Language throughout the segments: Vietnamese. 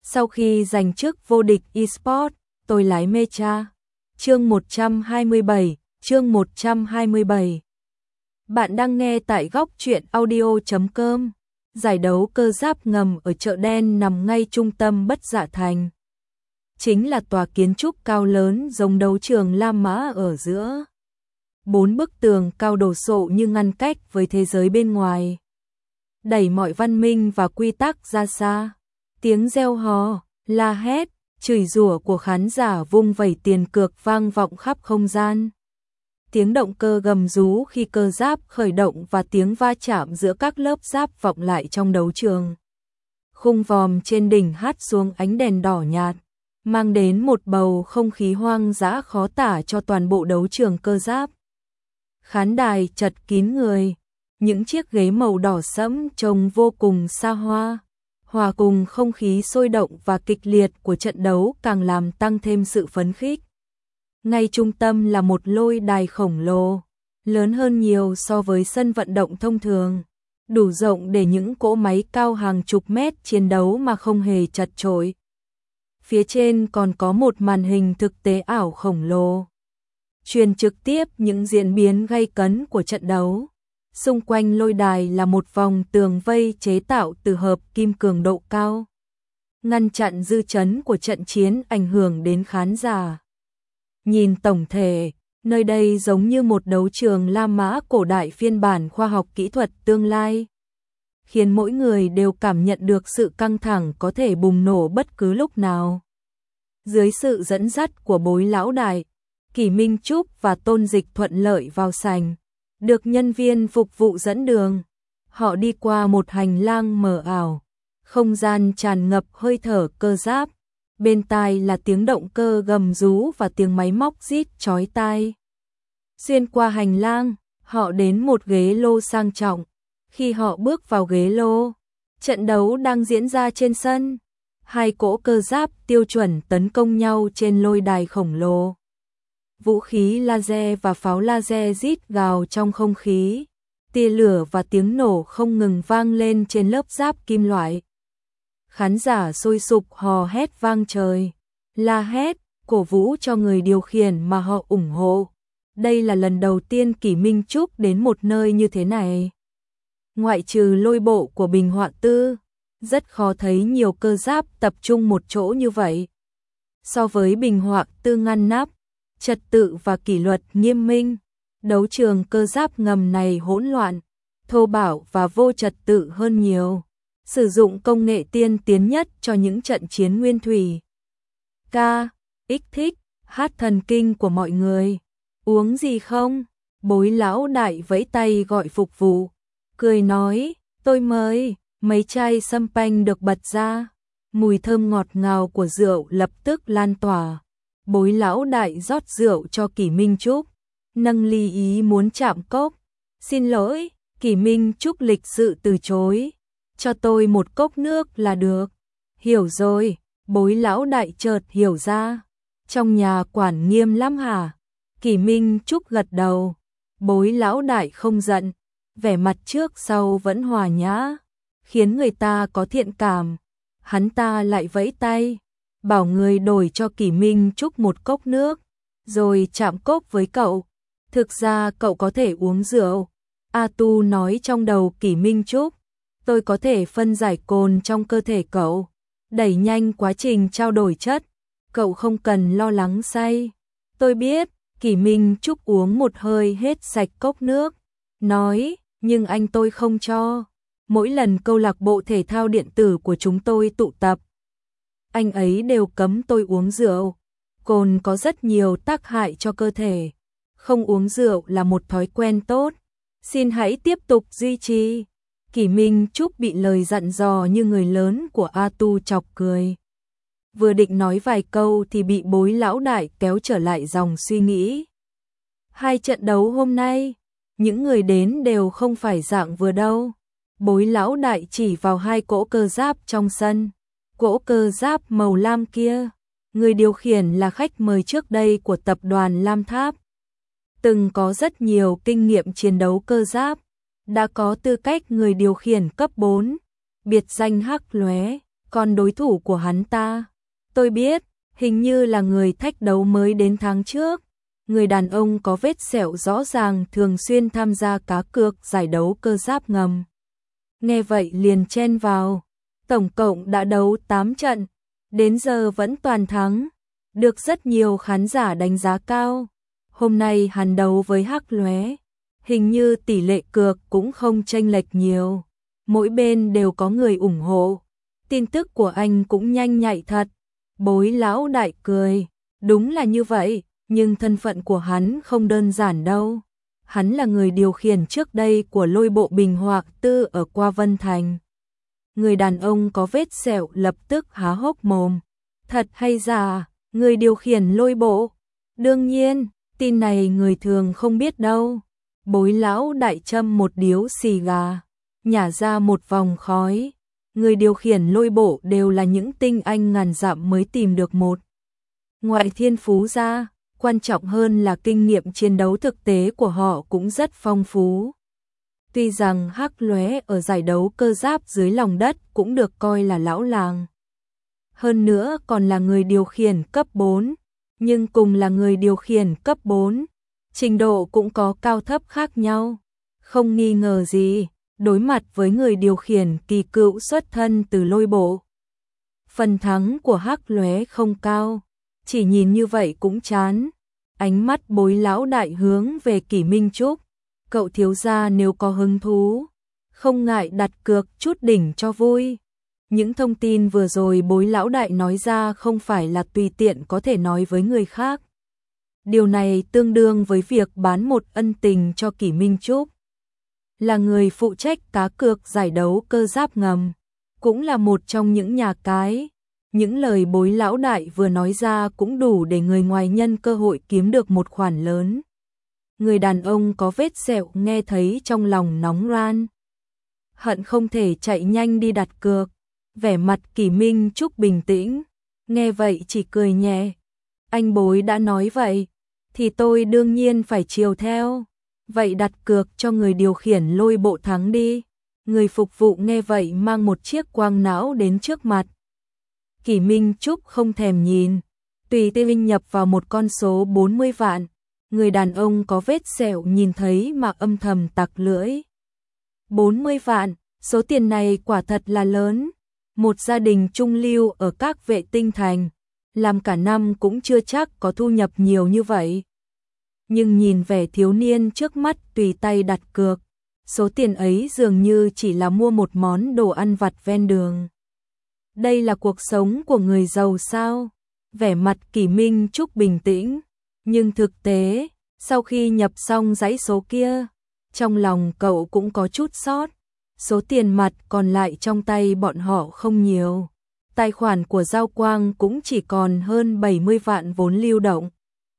Sau khi giành chức vô địch eSports, tôi lái Mecha. Chương 127, chương 127. Bạn đang nghe tại góc truyện audio.com. Giải đấu cơ giáp ngầm ở chợ đen nằm ngay trung tâm Bất Dạ Thành. Chính là tòa kiến trúc cao lớn giống đấu trường La Mã ở giữa. 4 bức tường cao đổ sộ như ngăn cách với thế giới bên ngoài. Đẩy mọi văn minh và quy tắc ra xa. Tiếng reo hò, la hét, chửi rủa của khán giả vung vẩy tiền cược vang vọng khắp không gian. Tiếng động cơ gầm rú khi cơ giáp khởi động và tiếng va chạm giữa các lớp giáp vọng lại trong đấu trường. Khung vòm trên đỉnh hắt xuống ánh đèn đỏ nhạt, mang đến một bầu không khí hoang dã khó tả cho toàn bộ đấu trường cơ giáp. Khán đài chật kín người, những chiếc ghế màu đỏ sẫm trông vô cùng xa hoa, hòa cùng không khí sôi động và kịch liệt của trận đấu càng làm tăng thêm sự phấn khích. Ngay trung tâm là một lôi đài khổng lồ, lớn hơn nhiều so với sân vận động thông thường, đủ rộng để những cỗ máy cao hàng chục mét chiến đấu mà không hề chật chội. Phía trên còn có một màn hình thực tế ảo khổng lồ, truyền trực tiếp những diễn biến gay cấn của trận đấu. Xung quanh lôi đài là một vòng tường vây chế tạo từ hợp kim cường độ cao, ngăn chặn dư chấn của trận chiến ảnh hưởng đến khán giả. Nhìn tổng thể, nơi đây giống như một đấu trường La Mã cổ đại phiên bản khoa học kỹ thuật tương lai, khiến mỗi người đều cảm nhận được sự căng thẳng có thể bùng nổ bất cứ lúc nào. Dưới sự dẫn dắt của Bối Lão Đại, Kỷ Minh Trúc và Tôn Dịch thuận lợi vào sảnh, được nhân viên phục vụ dẫn đường. Họ đi qua một hành lang mờ ảo, không gian tràn ngập hơi thở cơ giáp, bên tai là tiếng động cơ gầm rú và tiếng máy móc rít chói tai. Xuyên qua hành lang, họ đến một ghế lô sang trọng. Khi họ bước vào ghế lô, trận đấu đang diễn ra trên sân. Hai cỗ cơ giáp tiêu chuẩn tấn công nhau trên lôi đài khổng lồ. Vũ khí laser và pháo laser rít gào trong không khí, tia lửa và tiếng nổ không ngừng vang lên trên lớp giáp kim loại. Khán giả sôi sục hò hét vang trời, la hét, cổ vũ cho người điều khiển mà họ ủng hộ. Đây là lần đầu tiên Kỷ Minh Trúc đến một nơi như thế này. Ngoại trừ lôi bộ của Bình Họa Tư, rất khó thấy nhiều cơ giáp tập trung một chỗ như vậy. So với Bình Họa Tư ngăn nắp, trật tự và kỷ luật nghiêm minh, đấu trường cơ giáp ngầm này hỗn loạn, thô bạo và vô trật tự hơn nhiều. Sử dụng công nghệ tiên tiến nhất cho những trận chiến nguyên thủy. Kích thích, hát thần kinh của mọi người. Uống gì không? Bối Lão Đại vẫy tay gọi phục vụ, cười nói, tôi mời. Mấy chai sâm panh được bật ra, mùi thơm ngọt ngào của rượu lập tức lan tỏa. Bối Lão Đại rót rượu cho Kỷ Minh Trúc, nâng ly ý muốn chạm cốc. Xin lỗi, Kỷ Minh Trúc lịch sự từ chối, cho tôi một cốc nước là được. Hiểu rồi, Bối Lão Đại chợt hiểu ra, trong nhà quản nghiêm lắm hả? Kỷ Minh Trúc gật đầu. Bối Lão Đại không giận, vẻ mặt trước sau vẫn hòa nhã, khiến người ta có thiện cảm. Hắn ta lại vẫy tay, bảo người đổi cho Kỷ Minh Trúc một cốc nước, rồi chạm cốc với cậu. Thực ra cậu có thể uống rượu. A Tu nói trong đầu Kỷ Minh Trúc, tôi có thể phân giải cồn trong cơ thể cậu, đẩy nhanh quá trình trao đổi chất. Cậu không cần lo lắng say. Tôi biết. Kỷ Minh Trúc uống một hơi hết sạch cốc nước, nói, nhưng anh tôi không cho. Mỗi lần câu lạc bộ thể thao điện tử của chúng tôi tụ tập, anh ấy đều cấm tôi uống rượu. Cồn có rất nhiều tác hại cho cơ thể. Không uống rượu là một thói quen tốt. Xin hãy tiếp tục duy trì. Kỷ Minh Trúc bị lời dặn dò như người lớn của A Tu chọc cười. Vừa định nói vài câu thì bị Bối Lão Đại kéo trở lại dòng suy nghĩ. Hai trận đấu hôm nay, những người đến đều không phải dạng vừa đâu. Bối Lão Đại chỉ vào hai cỗ cơ giáp trong sân. Cỗ cơ giáp màu lam kia, người điều khiển là khách mời trước đây của tập đoàn Lam Tháp. Từng có rất nhiều kinh nghiệm chiến đấu cơ giáp, đã có tư cách người điều khiển cấp 4, biệt danh hắc lóe. còn đối thủ của hắn ta, tôi biết, hình như là người thách đấu mới đến tháng trước. Người đàn ông có vết sẹo rõ ràng thường xuyên tham gia cá cược giải đấu cơ giáp ngầm. Nghe vậy liền chen vào, tổng cộng đã đấu 8 trận, đến giờ vẫn toàn thắng, được rất nhiều khán giả đánh giá cao. Hôm nay hắn đấu với Hắc Lóe, hình như tỷ lệ cược cũng không chênh lệch nhiều, mỗi bên đều có người ủng hộ. Tin tức của anh cũng nhanh nhạy thật. Bối lão đại cười, đúng là như vậy, nhưng thân phận của hắn không đơn giản đâu. Hắn là người điều khiển trước đây của lôi bộ Bình Hoạc Tư ở Qua Vân Thành. Người đàn ông có vết sẹo lập tức há hốc mồm. Thật hay giả, người điều khiển lôi bộ? Đương nhiên, tin này người thường không biết đâu. Bối lão đại châm một điếu xì gà, nhả ra một vòng khói. Người điều khiển lôi bộ đều là những tinh anh ngàn dặm mới tìm được một. Ngoại thiên phú ra, quan trọng hơn là kinh nghiệm chiến đấu thực tế của họ cũng rất phong phú. Tuy rằng Hắc Lóe ở giải đấu cơ giáp dưới lòng đất cũng được coi là lão làng. Hơn nữa còn là người điều khiển cấp 4, nhưng cùng là người điều khiển cấp 4, trình độ cũng có cao thấp khác nhau. Không nghi ngờ gì, đối mặt với người điều khiển kỳ cựu xuất thân từ lôi bộ, phần thắng của Hắc Lóe không cao, chỉ nhìn như vậy cũng chán. Ánh mắt bối lão đại hướng về Kỷ Minh Trúc, cậu thiếu gia nếu có hứng thú, không ngại đặt cược chút đỉnh cho vui. Những thông tin vừa rồi bối lão đại nói ra không phải là tùy tiện có thể nói với người khác. Điều này tương đương với việc bán một ân tình cho Kỷ Minh Trúc. Là người phụ trách cá cược giải đấu cơ giáp ngầm, cũng là một trong những nhà cái. Những lời bối lão đại vừa nói ra cũng đủ để người ngoài nhân cơ hội kiếm được một khoản lớn. Người đàn ông có vết sẹo nghe thấy trong lòng nóng ran, hận không thể chạy nhanh đi đặt cược. Vẻ mặt Kỷ Minh Trúc bình tĩnh, nghe vậy chỉ cười nhẹ. Anh bối đã nói vậy, thì tôi đương nhiên phải chiều theo. Vậy đặt cược cho người điều khiển lôi bộ thắng đi. Người phục vụ nghe vậy mang một chiếc quang não đến trước mặt. Kỷ Minh Trúc không thèm nhìn, tùy tiện nhập vào một con số 40 vạn. Người đàn ông có vết sẹo nhìn thấy mà âm thầm tặc lưỡi. 40 vạn, số tiền này quả thật là lớn. Một gia đình trung lưu ở các vệ tinh thành, làm cả năm cũng chưa chắc có thu nhập nhiều như vậy. Nhưng nhìn vẻ thiếu niên trước mắt tùy tay đặt cược, số tiền ấy dường như chỉ là mua một món đồ ăn vặt ven đường. Đây là cuộc sống của người giàu sao? Vẻ mặt Kỷ Minh Trúc bình tĩnh, nhưng thực tế, sau khi nhập xong dãy số kia, trong lòng cậu cũng có chút sót. Số tiền mặt còn lại trong tay bọn họ không nhiều. Tài khoản của Giao Quang cũng chỉ còn hơn 70 vạn vốn lưu động.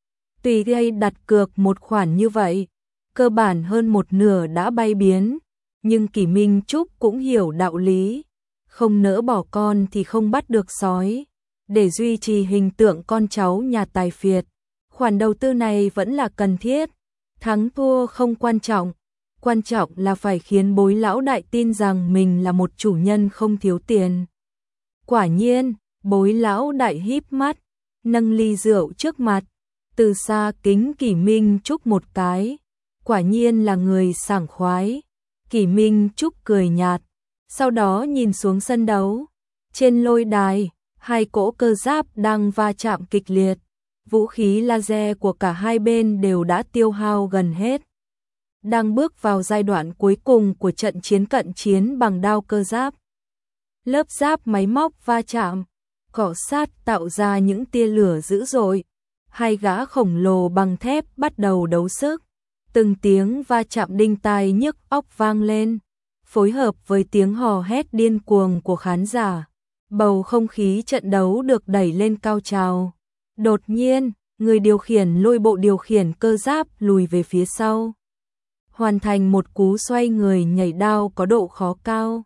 Tùy gây đặt cược một khoản như vậy, cơ bản hơn một nửa đã bay biến. Nhưng Kỷ Minh Trúc cũng hiểu đạo lý. Không nỡ bỏ con thì không bắt được sói. Để duy trì hình tượng con cháu nhà tài phiệt, khoản đầu tư này vẫn là cần thiết. Thắng thua không quan trọng. Quan trọng là phải khiến bối lão đại tin rằng mình là một chủ nhân không thiếu tiền. Quả nhiên, bối lão đại híp mắt, nâng ly rượu trước mặt, từ xa kính Kỷ Minh Trúc một cái. Quả nhiên là người sảng khoái. Kỷ Minh Trúc cười nhạt, sau đó nhìn xuống sân đấu. Trên lôi đài, hai cỗ cơ giáp đang va chạm kịch liệt. Vũ khí laser của cả hai bên đều đã tiêu hao gần hết. Đang bước vào giai đoạn cuối cùng của trận chiến cận chiến bằng đao cơ giáp. Lớp giáp máy móc va chạm, cọ sát tạo ra những tia lửa dữ dội. Hai gã khổng lồ bằng thép bắt đầu đấu sức. Từng tiếng va chạm đinh tai nhức óc vang lên, phối hợp với tiếng hò hét điên cuồng của khán giả. Bầu không khí trận đấu được đẩy lên cao trào. Đột nhiên, người điều khiển lôi bộ điều khiển cơ giáp lùi về phía sau, hoàn thành một cú xoay người nhảy đao có độ khó cao.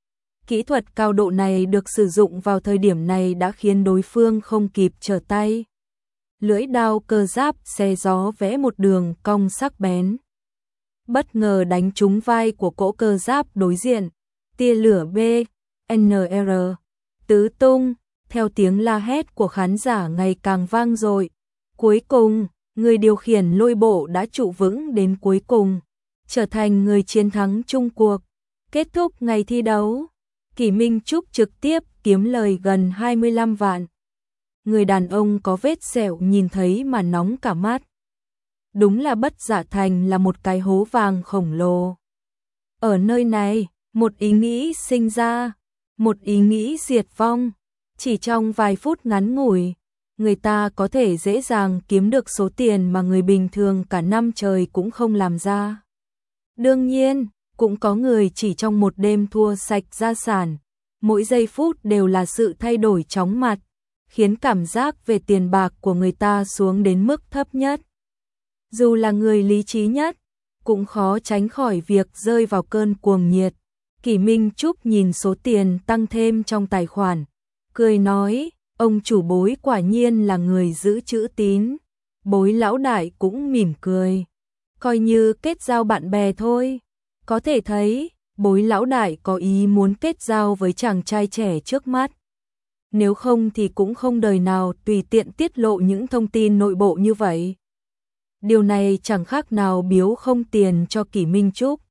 Kỹ thuật cao độ này được sử dụng vào thời điểm này đã khiến đối phương không kịp trở tay. Lưỡi đao cơ giáp xé gió vẽ một đường cong sắc bén, bất ngờ đánh trúng vai của cỗ cơ giáp đối diện. Tia lửa BNR tứ tung, theo tiếng la hét của khán giả ngày càng vang dội. Cuối cùng, người điều khiển lôi bộ đã trụ vững đến cuối cùng, trở thành người chiến thắng chung cuộc. Kết thúc ngày thi đấu, Kỷ Minh Trúc trực tiếp kiếm lời gần 25 vạn. Người đàn ông có vết sẹo nhìn thấy mà nóng cả mắt. Đúng là Bất Dạ Thành là một cái hố vàng khổng lồ. Ở nơi này, một ý nghĩ sinh ra, một ý nghĩ diệt vong. Chỉ trong vài phút ngắn ngủi, người ta có thể dễ dàng kiếm được số tiền mà người bình thường cả năm trời cũng không làm ra. Đương nhiên, cũng có người chỉ trong một đêm thua sạch gia sản. Mỗi giây phút đều là sự thay đổi chóng mặt, khiến cảm giác về tiền bạc của người ta xuống đến mức thấp nhất. Dù là người lý trí nhất, cũng khó tránh khỏi việc rơi vào cơn cuồng nhiệt. Kỷ Minh Trúc nhìn số tiền tăng thêm trong tài khoản, cười nói, ông chủ Bối quả nhiên là người giữ chữ tín. Bối lão đại cũng mỉm cười, coi như kết giao bạn bè thôi. Có thể thấy, Bối lão đại có ý muốn kết giao với chàng trai trẻ trước mắt. Nếu không thì cũng không đời nào tùy tiện tiết lộ những thông tin nội bộ như vậy. Điều này chẳng khác nào biếu không tiền cho Kỷ Minh Trúc.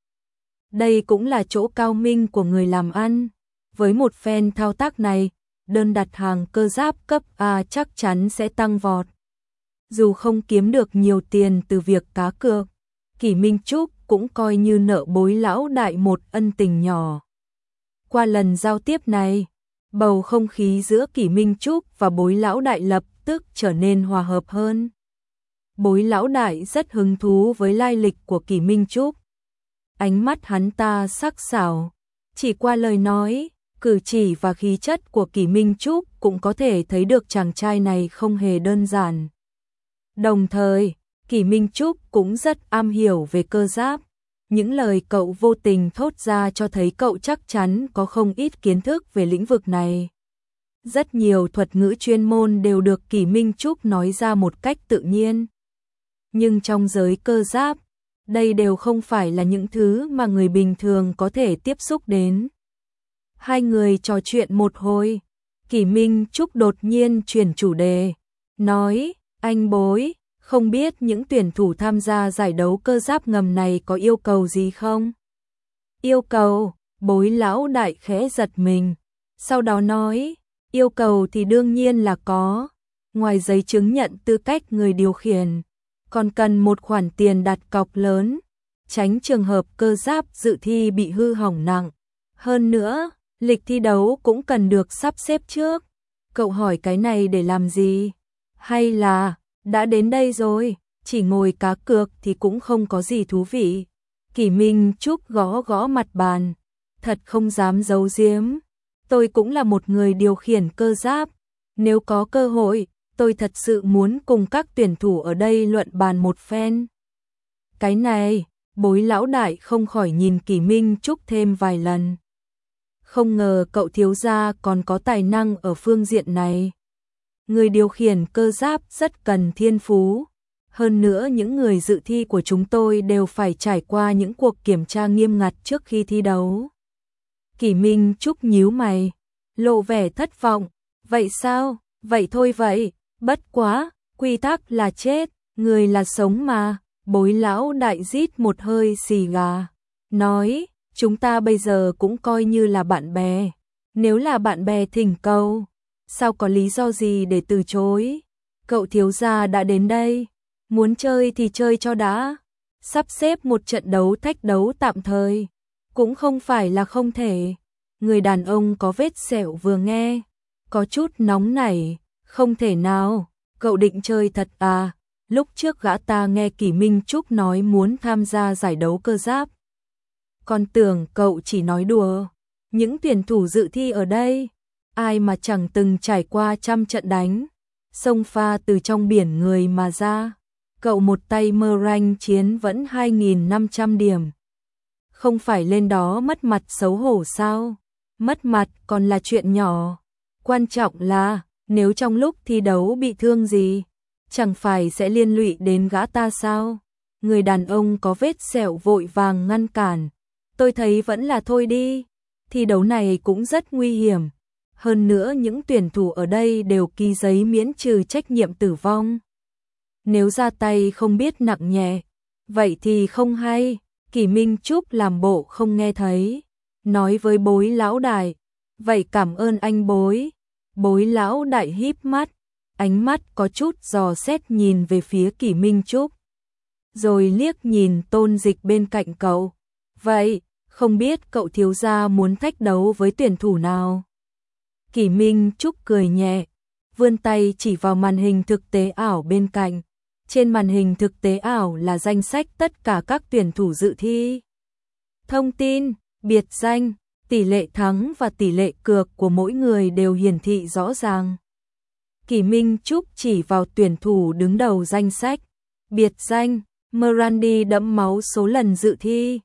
Đây cũng là chỗ cao minh của người làm ăn. Với một phen thao tác này, đơn đặt hàng cơ giáp cấp A chắc chắn sẽ tăng vọt. Dù không kiếm được nhiều tiền từ việc cá cược, Kỷ Minh Trúc cũng coi như nợ Bối lão đại một ân tình nhỏ. Qua lần giao tiếp này, bầu không khí giữa Kỷ Minh Trúc và Bối lão đại lập tức trở nên hòa hợp hơn. Bối lão đại rất hứng thú với lai lịch của Kỷ Minh Trúc. Ánh mắt hắn ta sắc sảo, chỉ qua lời nói, cử chỉ và khí chất của Kỷ Minh Trúc cũng có thể thấy được chàng trai này không hề đơn giản. Đồng thời, Kỷ Minh Trúc cũng rất am hiểu về cơ giáp. Những lời cậu vô tình thốt ra cho thấy cậu chắc chắn có không ít kiến thức về lĩnh vực này. Rất nhiều thuật ngữ chuyên môn đều được Kỷ Minh Trúc nói ra một cách tự nhiên. Nhưng trong giới cơ giáp, đây đều không phải là những thứ mà người bình thường có thể tiếp xúc đến. Hai người trò chuyện một hồi, Kỷ Minh Trúc đột nhiên chuyển chủ đề, nói, anh Bối, không biết những tuyển thủ tham gia giải đấu cơ giáp ngầm này có yêu cầu gì không? Yêu cầu, Bối lão đại khẽ giật mình, sau đó nói, yêu cầu thì đương nhiên là có, ngoài giấy chứng nhận tư cách người điều khiển, còn cần một khoản tiền đặt cọc lớn, tránh trường hợp cơ giáp dự thi bị hư hỏng nặng. Hơn nữa, lịch thi đấu cũng cần được sắp xếp trước. Cậu hỏi cái này để làm gì? Hay là, đã đến đây rồi, chỉ ngồi cá cược thì cũng không có gì thú vị. Kỷ Minh Trúc gõ gõ mặt bàn, thật không dám giấu giếm. Tôi cũng là một người điều khiển cơ giáp. Nếu có cơ hội, tôi thật sự muốn cùng các tuyển thủ ở đây luận bàn một phen. Cái này, Bối lão đại không khỏi nhìn Kỷ Minh Trúc thêm vài lần. Không ngờ cậu thiếu gia còn có tài năng ở phương diện này. Người điều khiển cơ giáp rất cần thiên phú. Hơn nữa những người dự thi của chúng tôi đều phải trải qua những cuộc kiểm tra nghiêm ngặt trước khi thi đấu. Kỷ Minh Trúc nhíu mày, lộ vẻ thất vọng. Vậy sao? Vậy thôi vậy. Bất quá, quy tắc là chết, người là sống mà. Bối lão đại rít một hơi xì gà, nói, chúng ta bây giờ cũng coi như là bạn bè. Nếu là bạn bè thỉnh cầu, sao có lý do gì để từ chối? Cậu thiếu gia đã đến đây, muốn chơi thì chơi cho đã. Sắp xếp một trận đấu thách đấu tạm thời, cũng không phải là không thể. Người đàn ông có vết sẹo vừa nghe, có chút nóng nảy, không thể nào, cậu định chơi thật à? Lúc trước gã ta nghe Kỷ Minh Trúc nói muốn tham gia giải đấu cơ giáp. Còn tưởng cậu chỉ nói đùa. Những tuyển thủ dự thi ở đây, ai mà chẳng từng trải qua trăm trận đánh, xông pha từ trong biển người mà ra. Cậu một tay mơ rank chiến vẫn 2.500 điểm. Không phải lên đó mất mặt xấu hổ sao? Mất mặt còn là chuyện nhỏ. Quan trọng là, nếu trong lúc thi đấu bị thương gì, chẳng phải sẽ liên lụy đến gã ta sao? Người đàn ông có vết sẹo vội vàng ngăn cản. Tôi thấy vẫn là thôi đi. Thi đấu này cũng rất nguy hiểm. Hơn nữa những tuyển thủ ở đây đều ký giấy miễn trừ trách nhiệm tử vong. Nếu ra tay không biết nặng nhẹ, vậy thì không hay. Kỷ Minh Trúc làm bộ không nghe thấy, nói với Bối lão đại, vậy cảm ơn anh Bối. Bối lão đại híp mắt, ánh mắt có chút dò xét nhìn về phía Kỷ Minh Trúc. Rồi liếc nhìn Tôn Dịch bên cạnh cậu. Vậy, không biết cậu thiếu gia muốn thách đấu với tuyển thủ nào? Kỷ Minh Trúc cười nhẹ, vươn tay chỉ vào màn hình thực tế ảo bên cạnh. Trên màn hình thực tế ảo là danh sách tất cả các tuyển thủ dự thi. Thông tin, biệt danh, tỷ lệ thắng và tỷ lệ cược của mỗi người đều hiển thị rõ ràng. Kỷ Minh Trúc chỉ vào tuyển thủ đứng đầu danh sách. Biệt danh, Mirandi đẫm máu số lần dự thi,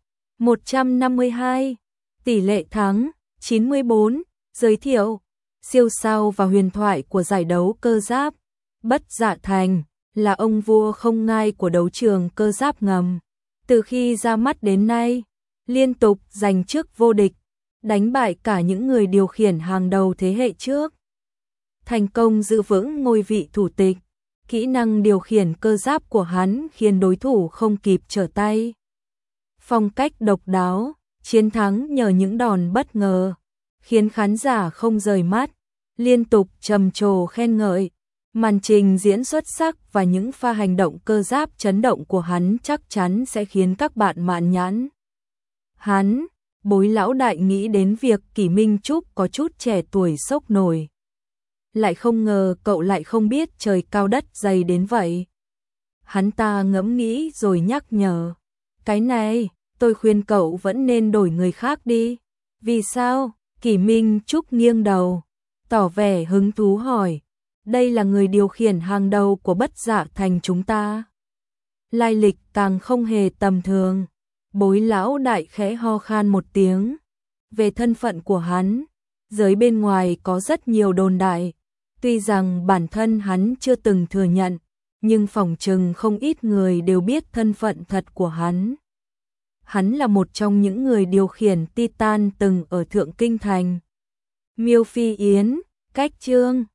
152. Tỷ lệ thắng, 94. Giới thiệu, siêu sao và huyền thoại của giải đấu cơ giáp. Bất Dạ Thành là ông vua không ngai của đấu trường cơ giáp ngầm. Từ khi ra mắt đến nay, liên tục giành chức vô địch, đánh bại cả những người điều khiển hàng đầu thế hệ trước. Thành công giữ vững ngôi vị thủ tịch, kỹ năng điều khiển cơ giáp của hắn khiến đối thủ không kịp trở tay. Phong cách độc đáo, chiến thắng nhờ những đòn bất ngờ, khiến khán giả không rời mắt, liên tục trầm trồ khen ngợi. Màn trình diễn xuất sắc và những pha hành động cơ giáp chấn động của hắn chắc chắn sẽ khiến các bạn mạn nhãn. Hắn, Bối lão đại nghĩ đến việc Kỷ Minh Trúc có chút trẻ tuổi sốc nổi. Lại không ngờ cậu lại không biết trời cao đất dày đến vậy. Hắn ta ngẫm nghĩ rồi nhắc nhở. Cái này, tôi khuyên cậu vẫn nên đổi người khác đi. Vì sao? Kỷ Minh Trúc nghiêng đầu, tỏ vẻ hứng thú hỏi. Đây là người điều khiển hàng đầu của Bất Dạ Thành chúng ta. Lai lịch càng không hề tầm thường. Bối lão đại khẽ ho khan một tiếng. Về thân phận của hắn, giới bên ngoài có rất nhiều đồn đại. Tuy rằng bản thân hắn chưa từng thừa nhận, nhưng phỏng chừng không ít người đều biết thân phận thật của hắn. Hắn là một trong những người điều khiển Titan từng ở Thượng Kinh Thành. Miêu Phi Yến, cách chương